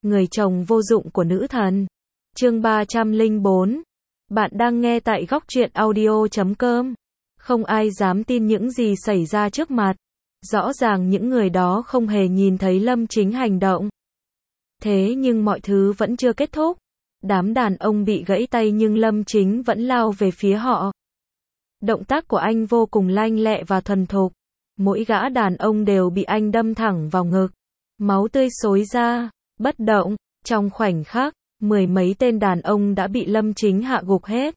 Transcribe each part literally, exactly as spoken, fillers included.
người chồng vô dụng của nữ thần. Chương ba trăm lẻ bốn. Bạn đang nghe tại góc truyện audio chấm com. Không ai dám tin những gì xảy ra trước mặt. Rõ ràng những người đó không hề nhìn thấy Lâm Chính hành động. Thế nhưng mọi thứ vẫn chưa kết thúc. Đám đàn ông bị gãy tay nhưng Lâm Chính vẫn lao về phía họ. Động tác của anh vô cùng lanh lẹ và thuần thục. Mỗi gã đàn ông đều bị anh đâm thẳng vào ngực. Máu tươi xối ra, bất động. Trong khoảnh khắc, mười mấy tên đàn ông đã bị Lâm Chính hạ gục hết.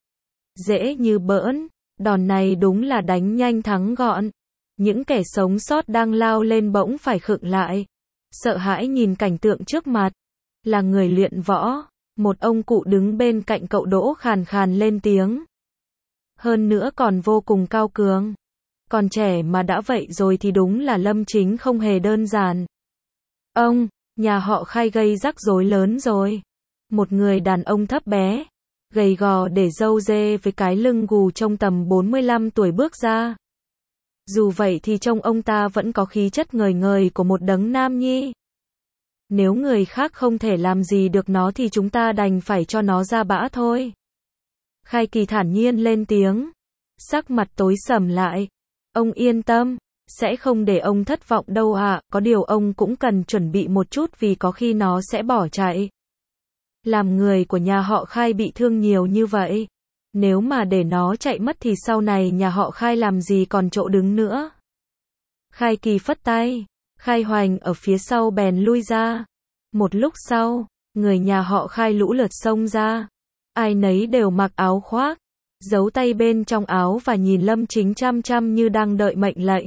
Dễ như bỡn, đòn này đúng là đánh nhanh thắng gọn. Những kẻ sống sót đang lao lên bỗng phải khựng lại. Sợ hãi nhìn cảnh tượng trước mặt. Là người luyện võ. Một ông cụ đứng bên cạnh cậu Đỗ khàn khàn lên tiếng. Hơn nữa còn vô cùng cao cường. Còn trẻ mà đã vậy rồi thì đúng là Lâm Chính không hề đơn giản. Ông, nhà họ Khai gây rắc rối lớn rồi. Một người đàn ông thấp bé, gầy gò để râu dê với cái lưng gù trông tầm bốn mươi lăm tuổi bước ra. Dù vậy thì trông ông ta vẫn có khí chất ngời ngời của một đấng nam nhi. Nếu người khác không thể làm gì được nó thì chúng ta đành phải cho nó ra bã thôi. Khai Kỳ thản nhiên lên tiếng. Sắc mặt tối sầm lại. Ông yên tâm, sẽ không để ông thất vọng đâu ạ, à, có điều ông cũng cần chuẩn bị một chút vì có khi nó sẽ bỏ chạy. Làm người của nhà họ Khai bị thương nhiều như vậy. Nếu mà để nó chạy mất thì sau này nhà họ Khai làm gì còn chỗ đứng nữa. Khai Kỳ phất tay. Khai Hoành ở phía sau bèn lui ra. Một lúc sau, người nhà họ Khai lũ lượt xông ra. Ai nấy đều mặc áo khoác, giấu tay bên trong áo và nhìn Lâm Chính chăm chăm như đang đợi mệnh lệnh.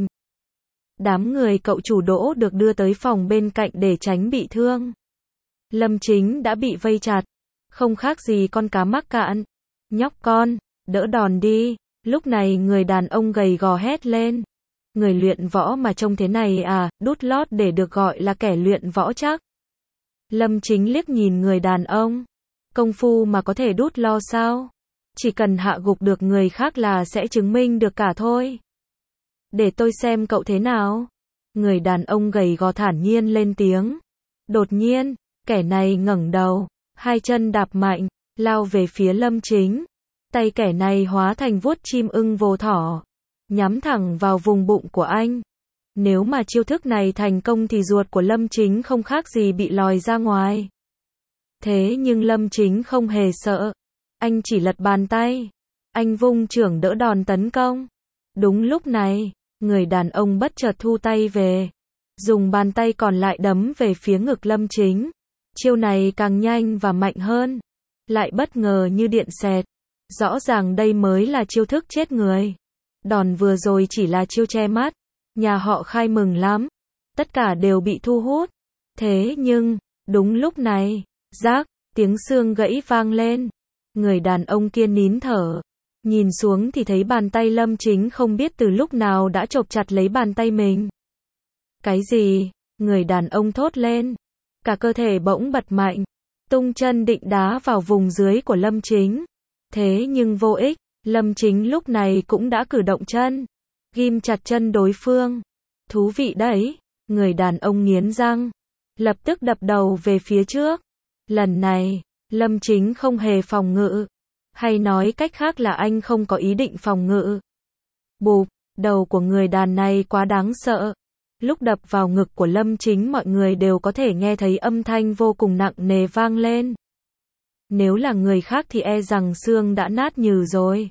Đám người cậu chủ Đỗ được đưa tới phòng bên cạnh để tránh bị thương. Lâm Chính đã bị vây chặt, không khác gì con cá mắc cạn. Nhóc con, đỡ đòn đi. Lúc này người đàn ông gầy gò hét lên. Người luyện võ mà trông thế này à, đút lót để được gọi là kẻ luyện võ chắc. Lâm Chính liếc nhìn người đàn ông. Công phu mà có thể đút lo sao? Chỉ cần hạ gục được người khác là sẽ chứng minh được cả thôi. Để tôi xem cậu thế nào. Người đàn ông gầy gò thản nhiên lên tiếng. Đột nhiên, kẻ này ngẩng đầu, hai chân đạp mạnh, lao về phía Lâm Chính. Tay kẻ này hóa thành vuốt chim ưng vồ thỏ, nhắm thẳng vào vùng bụng của anh. Nếu mà chiêu thức này thành công thì ruột của Lâm Chính không khác gì bị lòi ra ngoài. Thế nhưng Lâm Chính không hề sợ. Anh chỉ lật bàn tay. Anh vung chưởng đỡ đòn tấn công. Đúng lúc này, người đàn ông bất chợt thu tay về. Dùng bàn tay còn lại đấm về phía ngực Lâm Chính. Chiêu này càng nhanh và mạnh hơn. Lại bất ngờ như điện xẹt. Rõ ràng đây mới là chiêu thức chết người. Đòn vừa rồi chỉ là chiêu che mắt. Nhà họ Khai mừng lắm. Tất cả đều bị thu hút. Thế nhưng, đúng lúc này, rác, tiếng xương gãy vang lên. Người đàn ông kia nín thở. Nhìn xuống thì thấy bàn tay Lâm Chính không biết từ lúc nào đã chộp chặt lấy bàn tay mình. Cái gì? Người đàn ông thốt lên. Cả cơ thể bỗng bật mạnh. Tung chân định đá vào vùng dưới của Lâm Chính. Thế nhưng vô ích. Lâm Chính lúc này cũng đã cử động chân. Ghim chặt chân đối phương. Thú vị đấy. Người đàn ông nghiến răng. Lập tức đập đầu về phía trước. Lần này, Lâm Chính không hề phòng ngự. Hay nói cách khác là anh không có ý định phòng ngự. Bụp, đầu của người đàn này quá đáng sợ. Lúc đập vào ngực của Lâm Chính mọi người đều có thể nghe thấy âm thanh vô cùng nặng nề vang lên. Nếu là người khác thì e rằng xương đã nát nhừ rồi.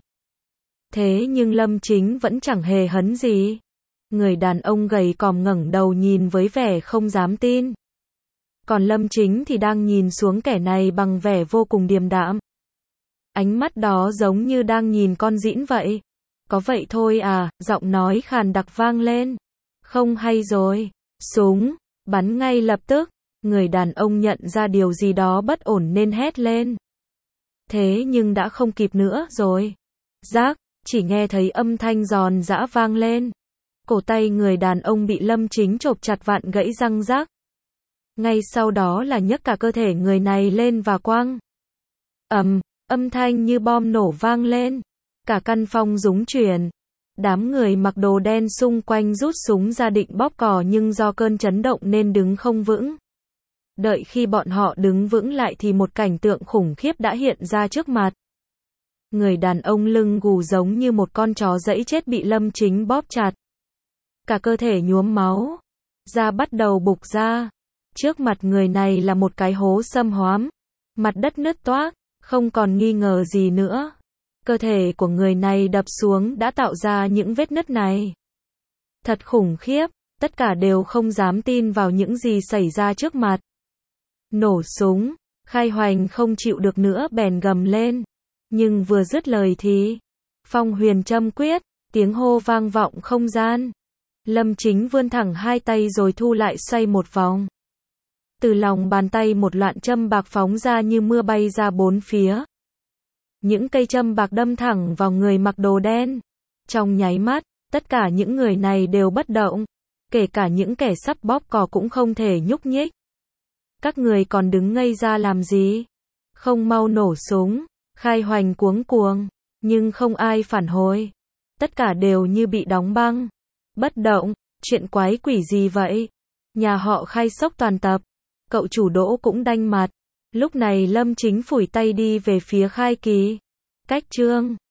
Thế nhưng Lâm Chính vẫn chẳng hề hấn gì. Người đàn ông gầy còm ngẩng đầu nhìn với vẻ không dám tin. Còn Lâm Chính thì đang nhìn xuống kẻ này bằng vẻ vô cùng điềm đạm. Ánh mắt đó giống như đang nhìn con dĩn vậy. Có vậy thôi à, giọng nói khàn đặc vang lên. Không hay rồi. Súng, bắn ngay lập tức. Người đàn ông nhận ra điều gì đó bất ổn nên hét lên. Thế nhưng đã không kịp nữa rồi. Rác, chỉ nghe thấy âm thanh giòn giã vang lên. Cổ tay người đàn ông bị Lâm Chính chộp chặt vặn gãy răng rác. Ngay sau đó là nhấc cả cơ thể người này lên và quăng. Ầm, âm thanh như bom nổ vang lên. Cả căn phòng rúng chuyển. Đám người mặc đồ đen xung quanh rút súng ra định bóp cò nhưng do cơn chấn động nên đứng không vững. Đợi khi bọn họ đứng vững lại thì một cảnh tượng khủng khiếp đã hiện ra trước mặt. Người đàn ông lưng gù giống như một con chó dẫy chết bị Lâm Chính bóp chặt. Cả cơ thể nhuốm máu, da bắt đầu bục ra. Trước mặt người này là một cái hố sâm hoắm, mặt đất nứt toác, không còn nghi ngờ gì nữa. Cơ thể của người này đập xuống đã tạo ra những vết nứt này. Thật khủng khiếp, tất cả đều không dám tin vào những gì xảy ra trước mặt. Nổ súng, Khai Hoành không chịu được nữa bèn gầm lên. Nhưng vừa dứt lời thì Phong Huyền châm quyết, tiếng hô vang vọng không gian. Lâm Chính vươn thẳng hai tay rồi thu lại xoay một vòng. Từ lòng bàn tay một loạt châm bạc phóng ra như mưa bay ra bốn phía. Những cây châm bạc đâm thẳng vào người mặc đồ đen. Trong nháy mắt, tất cả những người này đều bất động. Kể cả những kẻ sắp bóp cò cũng không thể nhúc nhích. Các người còn đứng ngây ra làm gì? Không mau nổ súng. Khai Hoành cuống cuồng, nhưng không ai phản hồi. Tất cả đều như bị đóng băng. Bất động, chuyện quái quỷ gì vậy? Nhà họ Khai sốc toàn tập. Cậu chủ Đỗ cũng đanh mặt. Lúc này Lâm Chính phủi tay đi về phía Khai Kỳ. Cách Trương.